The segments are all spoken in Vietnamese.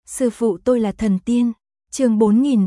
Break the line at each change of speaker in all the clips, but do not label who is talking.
Sư phụ tôi là thần tiên. Chương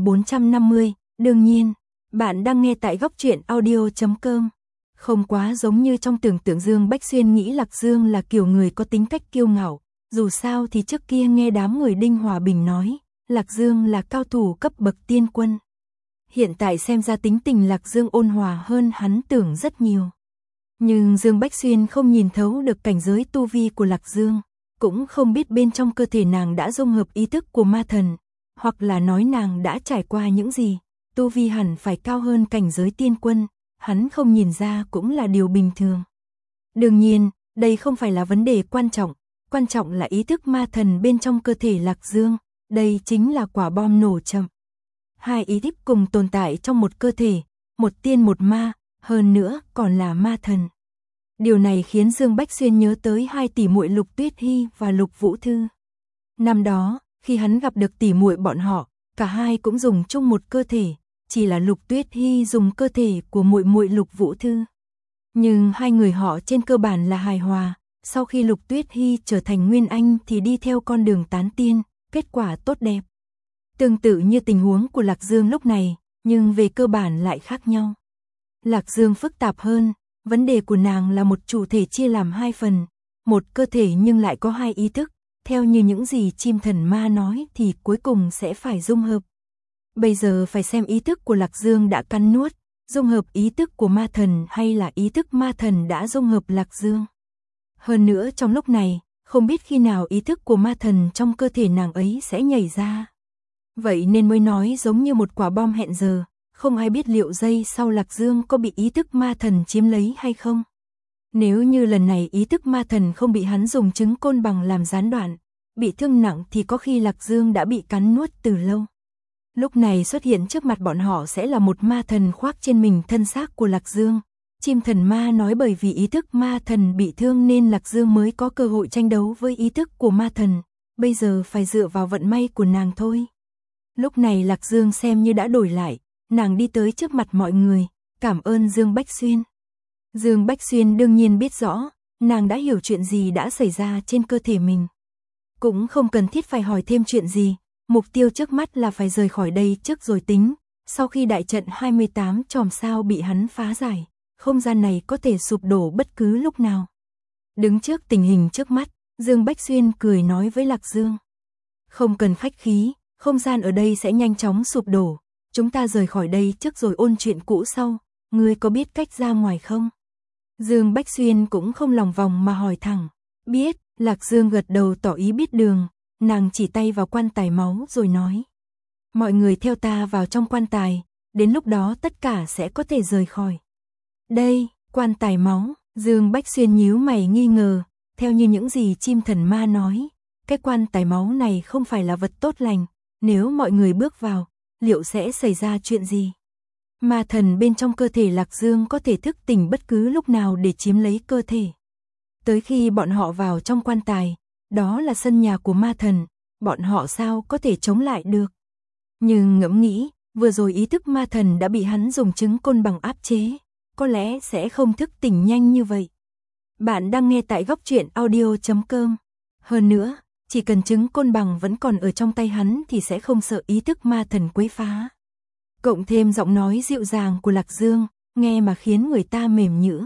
4450, đương nhiên, bạn đang nghe tại góc truyện audio.com. Không quá giống như trong tưởng tượng, Dương Bách Xuyên nghĩ Lạc Dương là kiểu người có tính cách kiêu ngạo, dù sao thì trước kia nghe đám người Đinh Hòa Bình nói, Lạc Dương là cao thủ cấp bậc tiên quân. Hiện tại xem ra tính tình Lạc Dương ôn hòa hơn hắn tưởng rất nhiều. Nhưng Dương Bách Xuyên không nhìn thấu được cảnh giới tu vi của Lạc Dương, cũng không biết bên trong cơ thể nàng đã dung hợp ý thức của ma thần, hoặc là nói nàng đã trải qua những gì, tu vi hẳn phải cao hơn cảnh giới tiên quân, hắn không nhìn ra cũng là điều bình thường. Đương nhiên, đây không phải là vấn đề quan trọng là ý thức ma thần bên trong cơ thể Lạc Dương, đây chính là quả bom nổ chậm. Hai ý thức cùng tồn tại trong một cơ thể, một tiên một ma, hơn nữa còn là ma thần. Điều này khiến Dương Bách Xuyên nhớ tới hai tỷ muội Lục Tuyết Hy và Lục Vũ Thư. Năm đó, khi hắn gặp được tỷ muội bọn họ, cả hai cũng dùng chung một cơ thể, chỉ là Lục Tuyết Hy dùng cơ thể của muội muội Lục Vũ Thư. Nhưng hai người họ trên cơ bản là hài hòa, sau khi Lục Tuyết Hy trở thành Nguyên Anh thì đi theo con đường tán tiên, kết quả tốt đẹp. Tương tự như tình huống của Lạc Dương lúc này, nhưng về cơ bản lại khác nhau. Lạc Dương phức tạp hơn, vấn đề của nàng là một chủ thể chia làm hai phần, một cơ thể nhưng lại có hai ý thức, theo như những gì chim thần ma nói thì cuối cùng sẽ phải dung hợp. Bây giờ phải xem ý thức của Lạc Dương đã cắn nuốt, dung hợp ý thức của ma thần hay là ý thức ma thần đã dung hợp Lạc Dương. Hơn nữa trong lúc này, không biết khi nào ý thức của ma thần trong cơ thể nàng ấy sẽ nhảy ra. Vậy nên mới nói giống như một quả bom hẹn giờ, không ai biết liệu giây sau Lạc Dương có bị ý thức ma thần chiếm lấy hay không. Nếu như lần này ý thức ma thần không bị hắn dùng trứng côn bằng làm gián đoạn, bị thương nặng thì có khi Lạc Dương đã bị cắn nuốt từ lâu. Lúc này xuất hiện trước mặt bọn họ sẽ là một ma thần khoác trên mình thân xác của Lạc Dương. Chim thần ma nói bởi vì ý thức ma thần bị thương nên Lạc Dương mới có cơ hội tranh đấu với ý thức của ma thần, bây giờ phải dựa vào vận may của nàng thôi. Lúc này Lạc Dương xem như đã đổi lại, nàng đi tới trước mặt mọi người, cảm ơn Dương Bách Xuyên. Dương Bách Xuyên đương nhiên biết rõ, nàng đã hiểu chuyện gì đã xảy ra trên cơ thể mình. Cũng không cần thiết phải hỏi thêm chuyện gì, mục tiêu trước mắt là phải rời khỏi đây trước rồi tính. Sau khi đại trận 28 chòm sao bị hắn phá giải, không gian này có thể sụp đổ bất cứ lúc nào. Đứng trước tình hình trước mắt, Dương Bách Xuyên cười nói với Lạc Dương. Không cần khách khí, không gian ở đây sẽ nhanh chóng sụp đổ. Chúng ta rời khỏi đây trước rồi ôn chuyện cũ sau, ngươi có biết cách ra ngoài không? Dương Bách Xuyên cũng không lòng vòng mà hỏi thẳng. Biết, Lạc Dương gật đầu tỏ ý biết đường, nàng chỉ tay vào quan tài máu rồi nói. Mọi người theo ta vào trong quan tài, đến lúc đó tất cả sẽ có thể rời khỏi. Đây, quan tài máu, Dương Bách Xuyên nhíu mày nghi ngờ, theo như những gì chim thần ma nói, cái quan tài máu này không phải là vật tốt lành, nếu mọi người bước vào, liệu sẽ xảy ra chuyện gì? Ma thần bên trong cơ thể Lạc Dương có thể thức tỉnh bất cứ lúc nào để chiếm lấy cơ thể. Tới khi bọn họ vào trong quan tài, đó là sân nhà của ma thần, bọn họ sao có thể chống lại được? Nhưng ngẫm nghĩ, vừa rồi ý thức ma thần đã bị hắn dùng trứng côn bằng áp chế, có lẽ sẽ không thức tỉnh nhanh như vậy. Bạn đang nghe tại góc truyện audio.com. Hơn nữa, chỉ cần trứng côn bằng vẫn còn ở trong tay hắn thì sẽ không sợ ý thức ma thần quấy phá. Cộng thêm giọng nói dịu dàng của Lạc Dương, nghe mà khiến người ta mềm nhũn.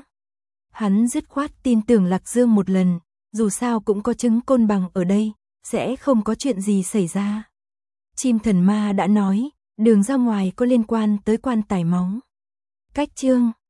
Hắn dứt khoát tin tưởng Lạc Dương một lần, dù sao cũng có trứng côn bằng ở đây, sẽ không có chuyện gì xảy ra. Chim thần ma đã nói, đường ra ngoài có liên quan tới quan tài máu. Cách chương